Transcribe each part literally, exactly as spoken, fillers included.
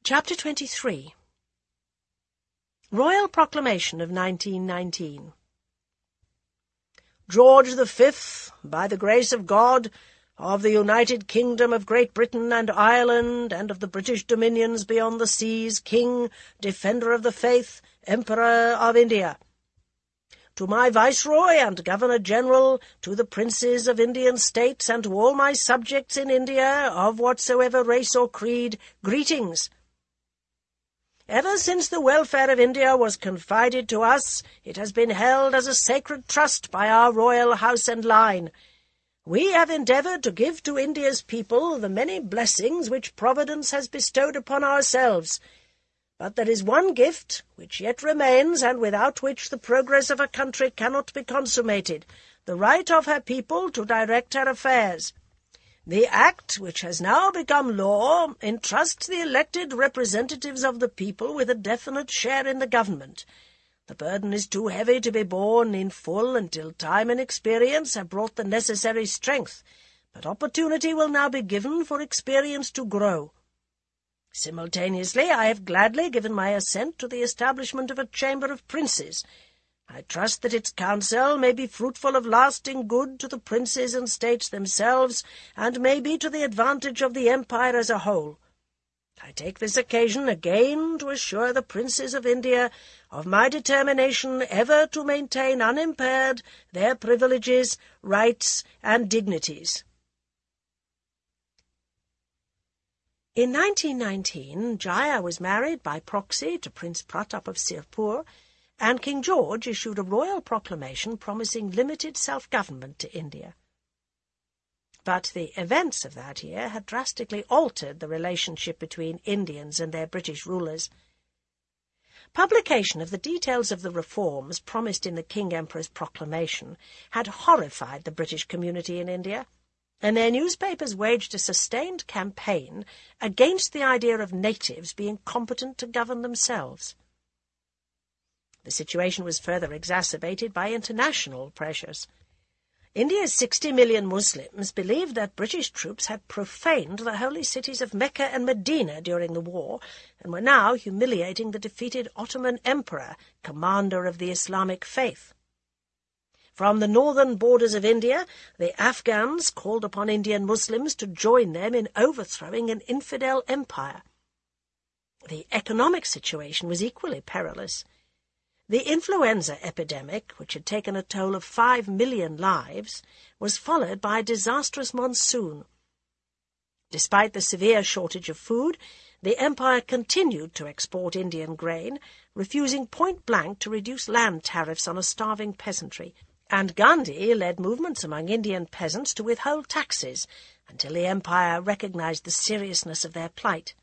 Chapter twenty-three. Royal Proclamation of nineteen nineteen. George the Fifth, by the grace of God, of the United Kingdom of Great Britain and Ireland, and of the British dominions beyond the seas, King, Defender of the Faith, Emperor of India. To my Viceroy and Governor-General, to the Princes of Indian States, and to all my subjects in India, of whatsoever race or creed, greetings. Ever since the welfare of India was confided to us, it has been held as a sacred trust by our royal house and line. We have endeavoured to give to India's people the many blessings which Providence has bestowed upon ourselves. But there is one gift which yet remains, and without which the progress of a country cannot be consummated, the right of her people to direct her affairs. The Act, which has now become law, entrusts the elected representatives of the people with a definite share in the government. The burden is too heavy to be borne in full until time and experience have brought the necessary strength, but opportunity will now be given for experience to grow. Simultaneously, I have gladly given my assent to the establishment of a Chamber of Princes. I trust that its counsel may be fruitful of lasting good to the princes and states themselves, and may be to the advantage of the empire as a whole. I take this occasion again to assure the princes of India of my determination ever to maintain unimpaired their privileges, rights, and dignities. In nineteen nineteen, Jaya was married by proxy to Prince Pratap of Sirpur, and King George issued a royal proclamation promising limited self-government to India. But the events of that year had drastically altered the relationship between Indians and their British rulers. Publication of the details of the reforms promised in the King-Emperor's proclamation had horrified the British community in India, and their newspapers waged a sustained campaign against the idea of natives being competent to govern themselves. The situation was further exacerbated by international pressures. India's sixty million Muslims believed that British troops had profaned the holy cities of Mecca and Medina during the war, and were now humiliating the defeated Ottoman Emperor, commander of the Islamic faith. From the northern borders of India, the Afghans called upon Indian Muslims to join them in overthrowing an infidel empire. The economic situation was equally perilous. The influenza epidemic, which had taken a toll of five million lives, was followed by a disastrous monsoon. Despite the severe shortage of food, the empire continued to export Indian grain, refusing point-blank to reduce land tariffs on a starving peasantry, and Gandhi led movements among Indian peasants to withhold taxes until the empire recognized the seriousness of their plight.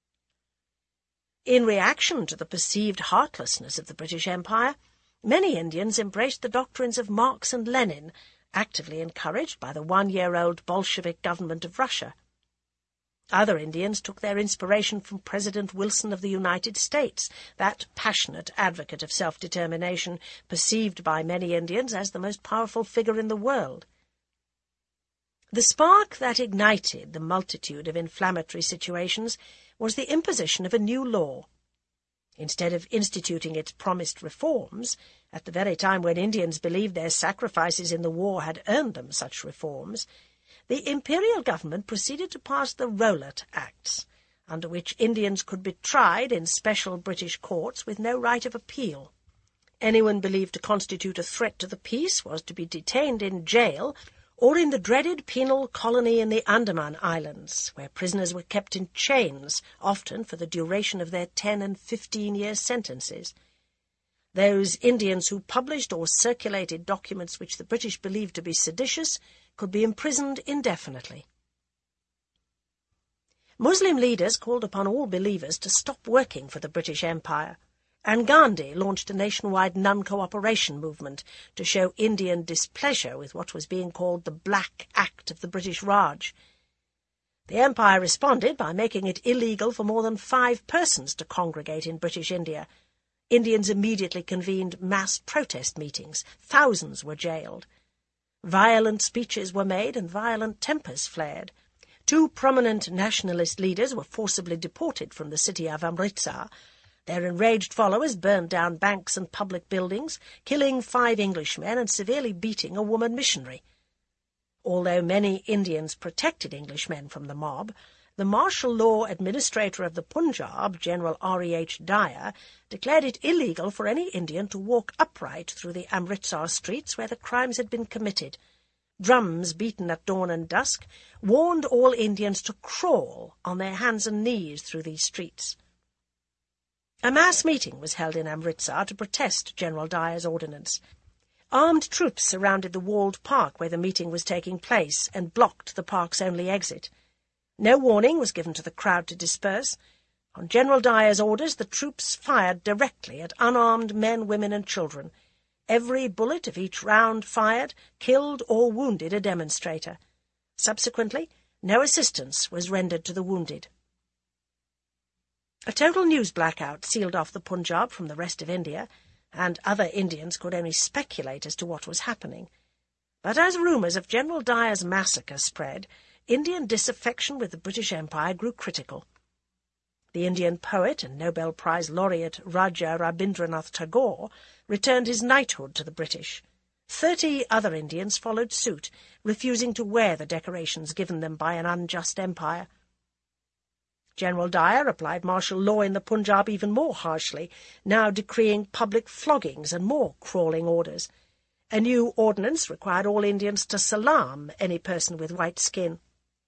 In reaction to the perceived heartlessness of the British Empire, many Indians embraced the doctrines of Marx and Lenin, actively encouraged by the one-year-old Bolshevik government of Russia. Other Indians took their inspiration from President Wilson of the United States, that passionate advocate of self-determination, perceived by many Indians as the most powerful figure in the world. The spark that ignited the multitude of inflammatory situations was the imposition of a new law. Instead of instituting its promised reforms, at the very time when Indians believed their sacrifices in the war had earned them such reforms, the imperial government proceeded to pass the Rowlatt Acts, under which Indians could be tried in special British courts with no right of appeal. Anyone believed to constitute a threat to the peace was to be detained in jail or in the dreaded penal colony in the Andaman Islands, where prisoners were kept in chains, often for the duration of their ten- and fifteen-year sentences. Those Indians who published or circulated documents which the British believed to be seditious could be imprisoned indefinitely. Muslim leaders called upon all believers to stop working for the British Empire, and Gandhi launched a nationwide non-cooperation movement to show Indian displeasure with what was being called the Black Act of the British Raj. The Empire responded by making it illegal for more than five persons to congregate in British India. Indians immediately convened mass protest meetings. Thousands were jailed. Violent speeches were made and violent tempers flared. Two prominent nationalist leaders were forcibly deported from the city of Amritsar. Their enraged followers burned down banks and public buildings, killing five Englishmen and severely beating a woman missionary. Although many Indians protected Englishmen from the mob, the martial law administrator of the Punjab, General R E H Dyer, declared it illegal for any Indian to walk upright through the Amritsar streets where the crimes had been committed. Drums beaten at dawn and dusk warned all Indians to crawl on their hands and knees through these streets. A mass meeting was held in Amritsar to protest General Dyer's ordinance. Armed troops surrounded the walled park where the meeting was taking place and blocked the park's only exit. No warning was given to the crowd to disperse. On General Dyer's orders, the troops fired directly at unarmed men, women, and children. Every bullet of each round fired killed or wounded a demonstrator. Subsequently, no assistance was rendered to the wounded. A total news blackout sealed off the Punjab from the rest of India, and other Indians could only speculate as to what was happening. But as rumours of General Dyer's massacre spread, Indian disaffection with the British Empire grew critical. The Indian poet and Nobel Prize laureate Raja Rabindranath Tagore returned his knighthood to the British. Thirty other Indians followed suit, refusing to wear the decorations given them by an unjust empire. General Dyer applied martial law in the Punjab even more harshly, now decreeing public floggings and more crawling orders. A new ordinance required all Indians to salam any person with white skin.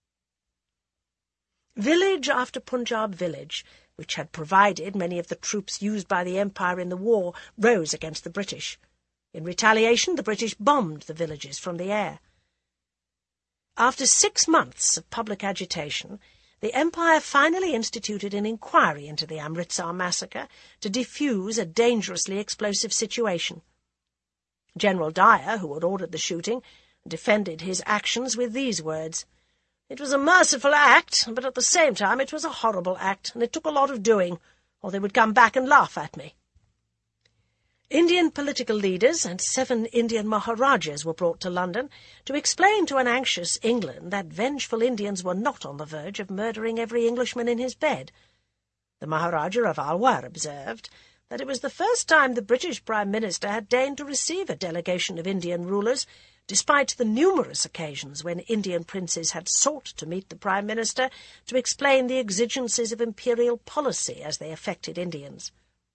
Village after Punjab village, which had provided many of the troops used by the Empire in the war, rose against the British. In retaliation, the British bombed the villages from the air. After six months of public agitation, the Empire finally instituted an inquiry into the Amritsar massacre to defuse a dangerously explosive situation. General Dyer, who had ordered the shooting, defended his actions with these words: "It was a merciful act, but at the same time it was a horrible act, and it took a lot of doing, or they would come back and laugh at me." Indian political leaders and seven Indian Maharajas were brought to London to explain to an anxious England that vengeful Indians were not on the verge of murdering every Englishman in his bed. The Maharaja of Alwar observed that it was the first time the British Prime Minister had deigned to receive a delegation of Indian rulers, despite the numerous occasions when Indian princes had sought to meet the Prime Minister to explain the exigencies of imperial policy as they affected Indians.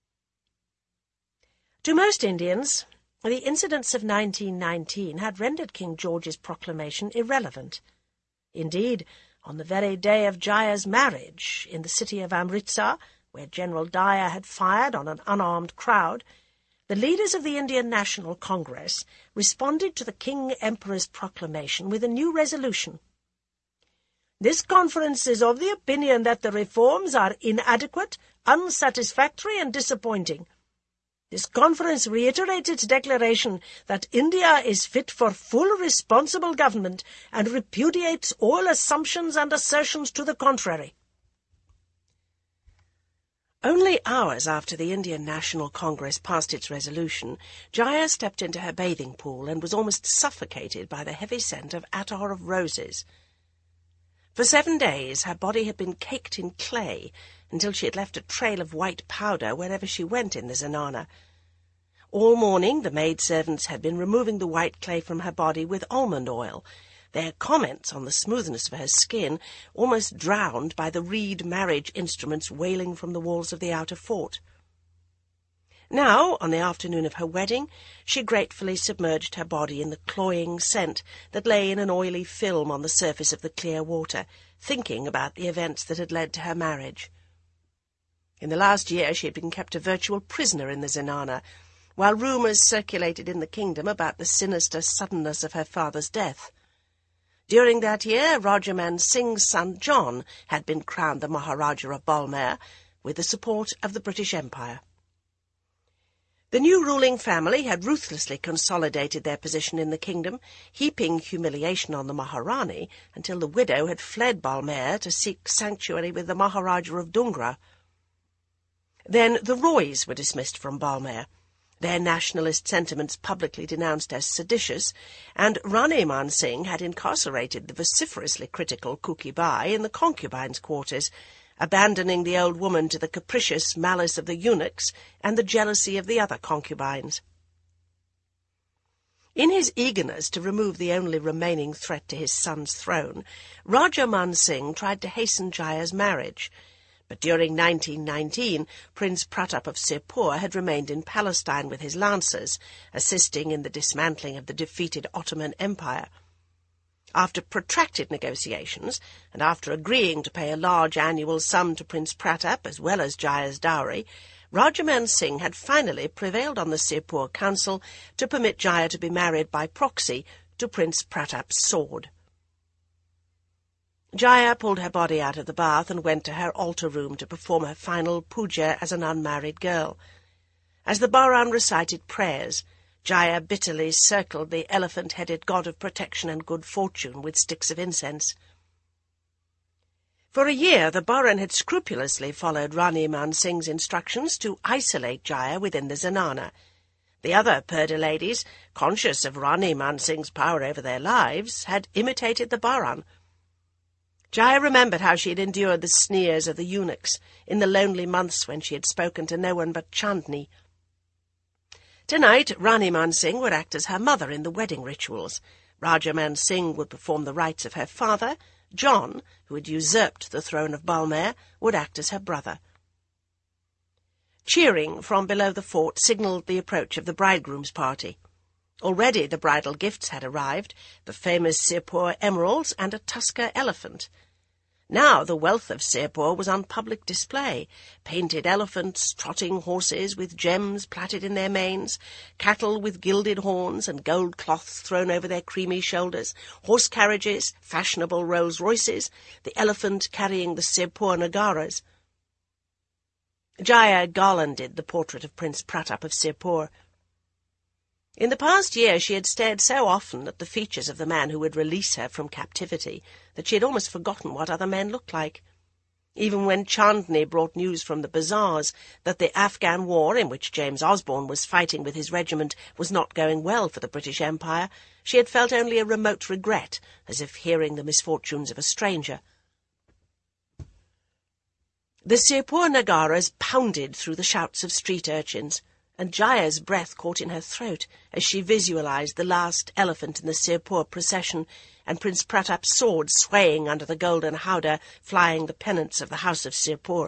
To most Indians, the incidents of nineteen nineteen had rendered King George's proclamation irrelevant. Indeed, on the very day of Jaya's marriage, in the city of Amritsar, where General Dyer had fired on an unarmed crowd, the leaders of the Indian National Congress responded to the King Emperor's proclamation with a new resolution. "This conference is of the opinion that the reforms are inadequate, unsatisfactory, and disappointing. This conference reiterates its declaration that India is fit for full responsible government and repudiates all assumptions and assertions to the contrary." Only hours after the Indian National Congress passed its resolution, Jaya stepped into her bathing pool and was almost suffocated by the heavy scent of attar of roses. For seven days her body had been caked in clay, until she had left a trail of white powder wherever she went in the zenana. All morning the maid-servants had been removing the white clay from her body with almond oil, their comments on the smoothness of her skin almost drowned by the reed marriage instruments wailing from the walls of the outer fort. Now, on the afternoon of her wedding, she gratefully submerged her body in the cloying scent that lay in an oily film on the surface of the clear water, thinking about the events that had led to her marriage. In the last year she had been kept a virtual prisoner in the zenana, while rumours circulated in the kingdom about the sinister suddenness of her father's death. During that year, Raja Man Singh's son John had been crowned the Maharaja of Balmair, with the support of the British Empire. The new ruling family had ruthlessly consolidated their position in the kingdom, heaping humiliation on the Maharani until the widow had fled Balmair to seek sanctuary with the Maharaja of Dungra. Then the Roys were dismissed from Balmair. their nationalist sentiments publicly denounced as seditious, and Rani Man Singh had incarcerated the vociferously critical Kuki Bai in the concubines' quarters, abandoning the old woman to the capricious malice of the eunuchs and the jealousy of the other concubines. In his eagerness to remove the only remaining threat to his son's throne, Raja Man Singh tried to hasten Jaya's marriage, but during nineteen nineteen, Prince Pratap of Sirpur had remained in Palestine with his lancers, assisting in the dismantling of the defeated Ottoman Empire. After protracted negotiations, and after agreeing to pay a large annual sum to Prince Pratap as well as Jaya's dowry, Raja Man Singh had finally prevailed on the Sirpur Council to permit Jaya to be married by proxy to Prince Pratap's sword. Jaya pulled her body out of the bath and went to her altar room to perform her final puja as an unmarried girl. As the Baran recited prayers, Jaya bitterly circled the elephant-headed god of protection and good fortune with sticks of incense. For a year, the Baran had scrupulously followed Rani Man Singh's instructions to isolate Jaya within the zenana. The other Purdah ladies, conscious of Rani Man Singh's power over their lives, had imitated the Baran. Jaya remembered how she had endured the sneers of the eunuchs in the lonely months when she had spoken to no one but Chandni. Tonight, Rani Man Singh would act as her mother in the wedding rituals. Raja Man Singh would perform the rites of her father. John, who had usurped the throne of Balmair, would act as her brother. Cheering from below the fort signalled the approach of the bridegroom's party. Already the bridal gifts had arrived, the famous Sirpur emeralds and a Tusker elephant. Now the wealth of Sirpur was on public display. Painted elephants, trotting horses with gems plaited in their manes, cattle with gilded horns and gold cloths thrown over their creamy shoulders, horse carriages, fashionable Rolls Royces, the elephant carrying the Sirpur Nagaras. Jaya garlanded the portrait of Prince Pratap of Sirpur. In the past year she had stared so often at the features of the man who would release her from captivity that she had almost forgotten what other men looked like. Even when Chandni brought news from the bazaars that the Afghan war, in which James Osborne was fighting with his regiment, was not going well for the British Empire, she had felt only a remote regret, as if hearing the misfortunes of a stranger. The Sirpur Nagaras pounded through the shouts of street urchins, and Jaya's breath caught in her throat as she visualized the last elephant in the Sirpur procession and Prince Pratap's sword swaying under the golden howdah, flying the pennants of the House of Sirpur.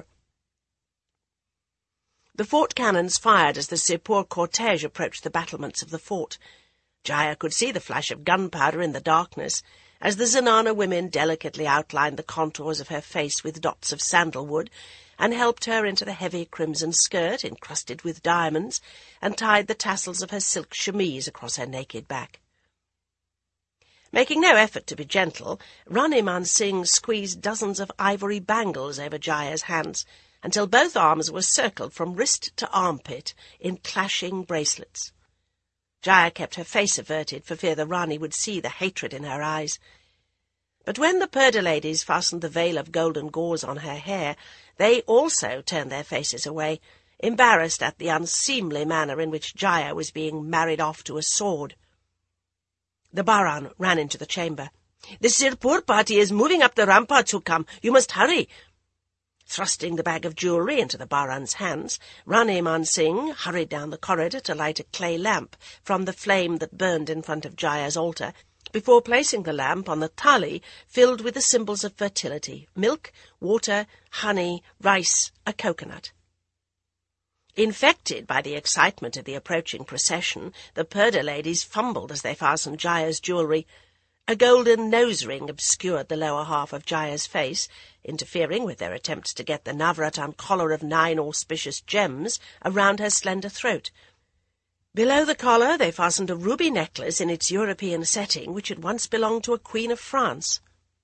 The fort cannons fired as the Sirpur cortege approached the battlements of the fort. Jaya could see the flash of gunpowder in the darkness, as the Zenana women delicately outlined the contours of her face with dots of sandalwood, and helped her into the heavy crimson skirt encrusted with diamonds, and tied the tassels of her silk chemise across her naked back. Making no effort to be gentle, Rani Man Singh squeezed dozens of ivory bangles over Jaya's hands, until both arms were circled from wrist to armpit in clashing bracelets. Jaya kept her face averted for fear the Rani would see the hatred in her eyes. But when the Purdah ladies fastened the veil of golden gauze on her hair, they also turned their faces away, embarrassed at the unseemly manner in which Jaya was being married off to a sword. The Baran ran into the chamber. "The Sirpur party is moving up the ramparts, Hukam. You must hurry." Thrusting the bag of jewellery into the Baran's hands, Rani Man Singh hurried down the corridor to light a clay lamp from the flame that burned in front of Jaya's altar, before placing the lamp on the thali filled with the symbols of fertility: milk, water, honey, rice, a coconut. Infected by the excitement of the approaching procession, the Purdah ladies fumbled as they fastened Jaya's jewellery. A golden nose-ring obscured the lower half of Jaya's face, interfering with their attempts to get the Navratan collar of nine auspicious gems around her slender throat. Below the collar they fastened a ruby necklace in its European setting, which had once belonged to a queen of France.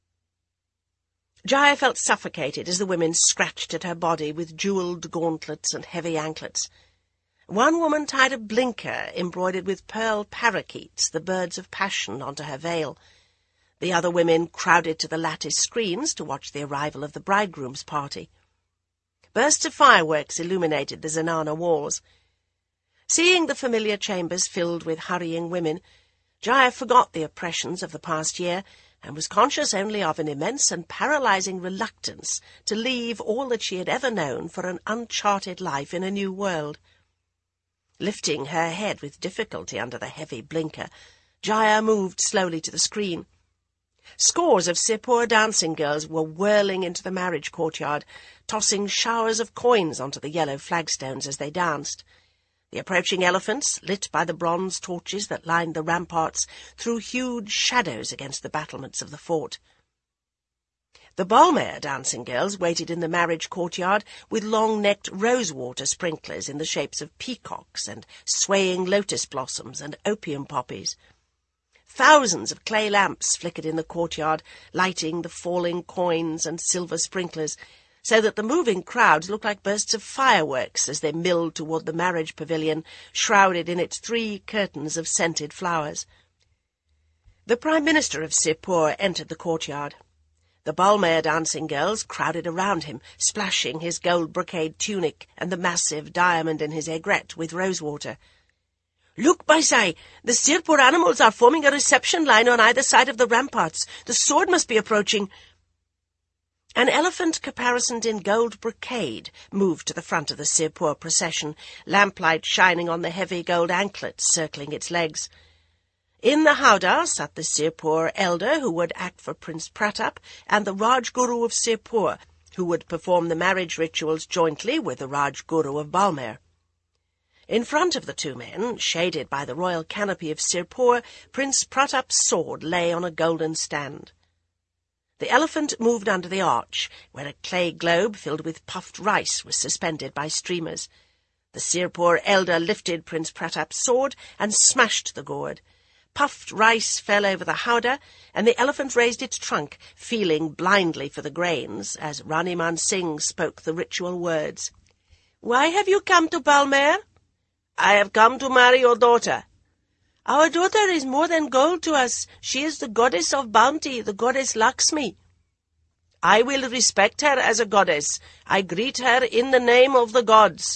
Jaya felt suffocated as the women scratched at her body with jewelled gauntlets and heavy anklets. One woman tied a blinker embroidered with pearl parakeets, the birds of passion, onto her veil. The other women crowded to the lattice screens to watch the arrival of the bridegroom's party. Bursts of fireworks illuminated the Zenana walls. Seeing the familiar chambers filled with hurrying women, Jaya forgot the oppressions of the past year and was conscious only of an immense and paralyzing reluctance to leave all that she had ever known for an uncharted life in a new world. Lifting her head with difficulty under the heavy blinker, Jaya moved slowly to the screen. Scores of Sirpur dancing girls were whirling into the marriage courtyard, tossing showers of coins onto the yellow flagstones as they danced. The approaching elephants, lit by the bronze torches that lined the ramparts, threw huge shadows against the battlements of the fort. The Balmair dancing girls waited in the marriage courtyard with long-necked rosewater sprinklers in the shapes of peacocks and swaying lotus blossoms and opium poppies. Thousands of clay lamps flickered in the courtyard, lighting the falling coins and silver sprinklers, so that the moving crowds looked like bursts of fireworks as they milled toward the marriage pavilion, shrouded in its three curtains of scented flowers. The Prime Minister of Sirpur entered the courtyard. The Balmair dancing girls crowded around him, splashing his gold brocade tunic and the massive diamond in his aigrette with rosewater. "Look, Baisai! The Sirpur animals are forming a reception line on either side of the ramparts. The sword must be approaching." An elephant caparisoned in gold brocade moved to the front of the Sirpur procession, lamplight shining on the heavy gold anklets circling its legs. In the howdah sat the Sirpur elder who would act for Prince Pratap, and the Rajguru of Sirpur, who would perform the marriage rituals jointly with the Rajguru of Balmair. In front of the two men, shaded by the royal canopy of Sirpur, Prince Pratap's sword lay on a golden stand. The elephant moved under the arch, where a clay globe filled with puffed rice was suspended by streamers. The Sirpur elder lifted Prince Pratap's sword and smashed the gourd. Puffed rice fell over the howdah, and the elephant raised its trunk, feeling blindly for the grains, as Rani Man Singh spoke the ritual words. "Why have you come to Balmair?" "I have come to marry your daughter." "Our daughter is more than gold to us. She is the goddess of bounty, the goddess Lakshmi." "I will respect her as a goddess. I greet her in the name of the gods."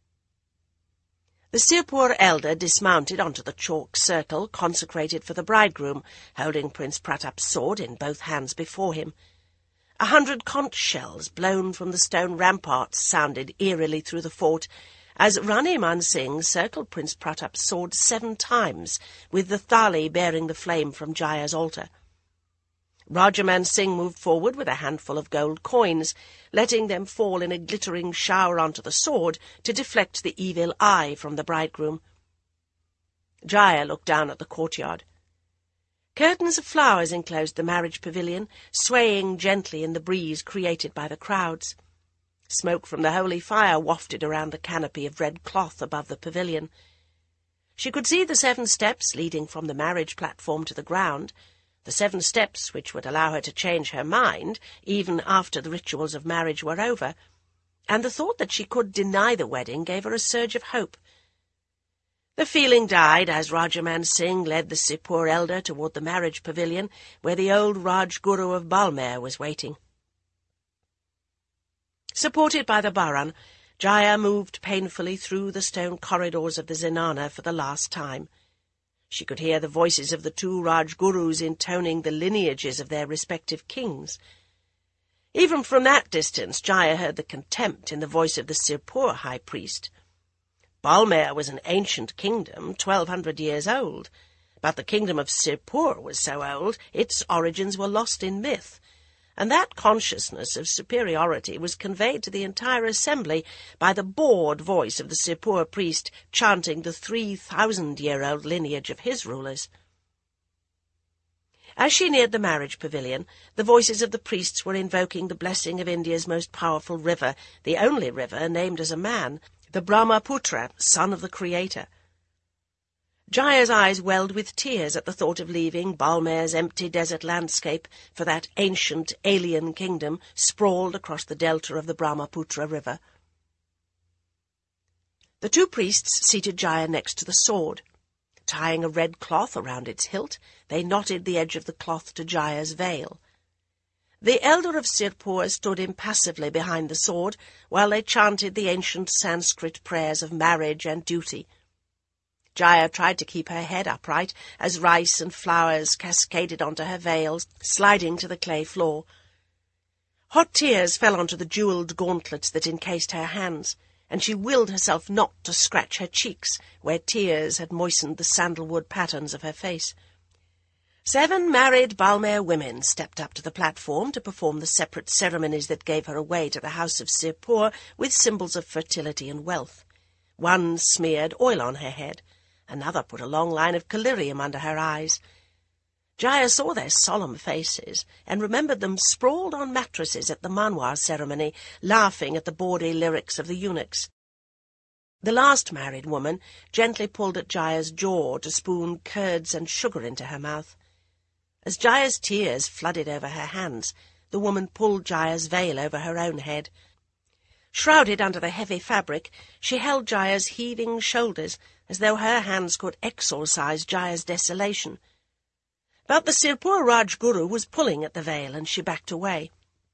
The Sirpur elder dismounted onto the chalk circle consecrated for the bridegroom, holding Prince Pratap's sword in both hands before him. A hundred conch shells blown from the stone ramparts sounded eerily through the fort, as Rani Man Singh circled Prince Pratap's sword seven times, with the thali bearing the flame from Jaya's altar. Raja Man Singh moved forward with a handful of gold coins, letting them fall in a glittering shower onto the sword to deflect the evil eye from the bridegroom. Jaya looked down at the courtyard. Curtains of flowers enclosed the marriage pavilion, swaying gently in the breeze created by the crowds. Smoke from the holy fire wafted around the canopy of red cloth above the pavilion. She could see the seven steps leading from the marriage platform to the ground, the seven steps which would allow her to change her mind even after the rituals of marriage were over, and the thought that she could deny the wedding gave her a surge of hope. The feeling died as Raja Man Singh led the Sirpur elder toward the marriage pavilion, where the old Rajguru of Balmair was waiting. Supported by the Baran, Jaya moved painfully through the stone corridors of the zenana for the last time. She could hear the voices of the two Rajgurus intoning the lineages of their respective kings. Even from that distance, Jaya heard the contempt in the voice of the Sirpur high priest. Balmair was an ancient kingdom, twelve hundred years old, but the kingdom of Sirpur was so old its origins were lost in myth, and that consciousness of superiority was conveyed to the entire assembly by the bored voice of the Sirpur priest chanting the three-thousand-year-old lineage of his rulers. As she neared the marriage pavilion, the voices of the priests were invoking the blessing of India's most powerful river, the only river named as a man, the Brahmaputra, son of the Creator. Jaya's eyes welled with tears at the thought of leaving Balmair's empty desert landscape for that ancient, alien kingdom sprawled across the delta of the Brahmaputra River. The two priests seated Jaya next to the sword. Tying a red cloth around its hilt, they knotted the edge of the cloth to Jaya's veil. The elder of Sirpur stood impassively behind the sword while they chanted the ancient Sanskrit prayers of marriage and duty. Jaya tried to keep her head upright as rice and flowers cascaded onto her veils, sliding to the clay floor. Hot tears fell onto the jewelled gauntlets that encased her hands, and she willed herself not to scratch her cheeks, where tears had moistened the sandalwood patterns of her face. Seven married Balmair women stepped up to the platform to perform the separate ceremonies that gave her away to the house of Sirpur with symbols of fertility and wealth. One smeared oil on her head, another put a long line of collyrium under her eyes. Jaya saw their solemn faces and remembered them sprawled on mattresses at the manwar ceremony, laughing at the bawdy lyrics of the eunuchs. The last married woman gently pulled at Jaya's jaw to spoon curds and sugar into her mouth. As Jaya's tears flooded over her hands, the woman pulled Jaya's veil over her own head. Shrouded under the heavy fabric, she held Jaya's heaving shoulders, as though her hands could exorcise Jaya's desolation. But the Sirpur Rajguru was pulling at the veil, and she backed away.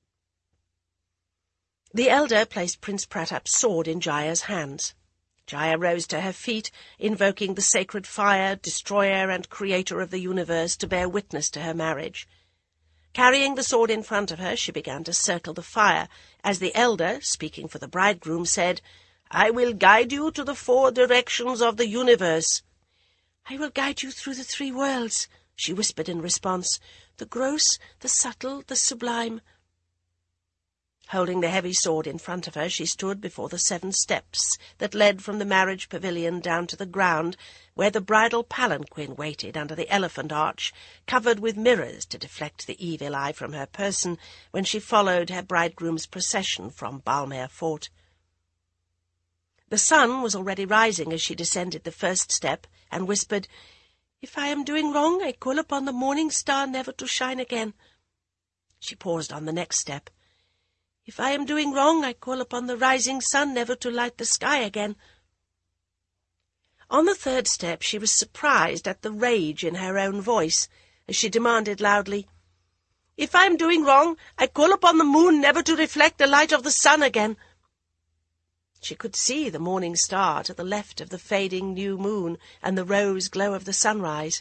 The elder placed Prince Pratap's sword in Jaya's hands. Jaya rose to her feet, invoking the sacred fire, destroyer and creator of the universe, to bear witness to her marriage. Carrying the sword in front of her, she began to circle the fire, as the elder, speaking for the bridegroom, said, "I will guide you to the four directions of the universe." "I will guide you through the three worlds," she whispered in response, "the gross, the subtle, the sublime." Holding the heavy sword in front of her, she stood before the seven steps that led from the marriage pavilion down to the ground, where the bridal palanquin waited under the elephant arch, covered with mirrors to deflect the evil eye from her person when she followed her bridegroom's procession from Balmair Fort. The sun was already rising as she descended the first step, and whispered, "If I am doing wrong, I call upon the morning star never to shine again." She paused on the next step. "If I am doing wrong, I call upon the rising sun never to light the sky again." On the third step she was surprised at the rage in her own voice, as she demanded loudly, "If I am doing wrong, I call upon the moon never to reflect the light of the sun again." She could see the morning star to the left of the fading new moon and the rose glow of the sunrise.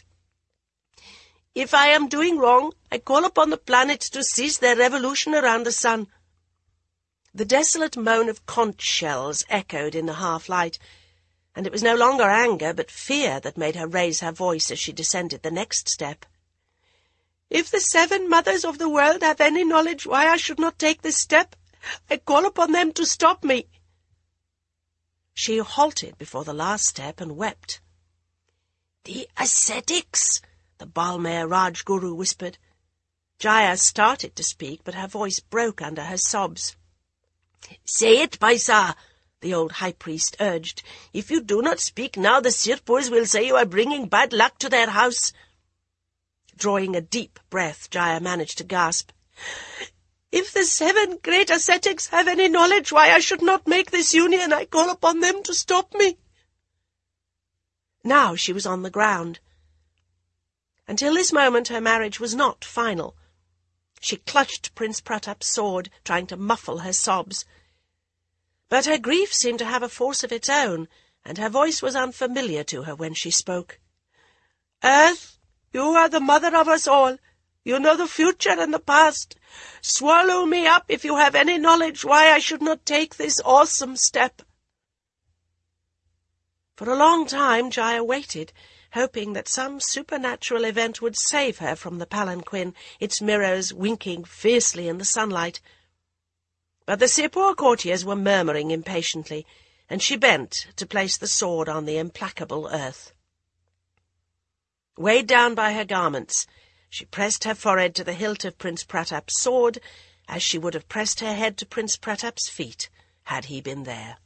"If I am doing wrong, I call upon the planets to cease their revolution around the sun." The desolate moan of conch shells echoed in the half-light, and it was no longer anger but fear that made her raise her voice as she descended the next step. "If the seven mothers of the world have any knowledge why I should not take this step, I call upon them to stop me." She halted before the last step and wept. "The ascetics," the Balmair Rajguru whispered. Jaya started to speak, but her voice broke under her sobs. "Say it, Paisa," the old high priest urged. "If you do not speak now, the Sirpurs will say you are bringing bad luck to their house." Drawing a deep breath, Jaya managed to gasp, "If the seven great ascetics have any knowledge why I should not make this union, I call upon them to stop me." Now she was on the ground. Until this moment her marriage was not final. She clutched Prince Pratap's sword, trying to muffle her sobs. But her grief seemed to have a force of its own, and her voice was unfamiliar to her when she spoke. "Earth, you are the mother of us all. You know the future and the past. Swallow me up if you have any knowledge why I should not take this awesome step." For a long time Jaya waited, hoping that some supernatural event would save her from the palanquin, its mirrors winking fiercely in the sunlight. But the Sirpur courtiers were murmuring impatiently, and she bent to place the sword on the implacable earth. Weighed down by her garments, she pressed her forehead to the hilt of Prince Pratap's sword, as she would have pressed her head to Prince Pratap's feet, had he been there.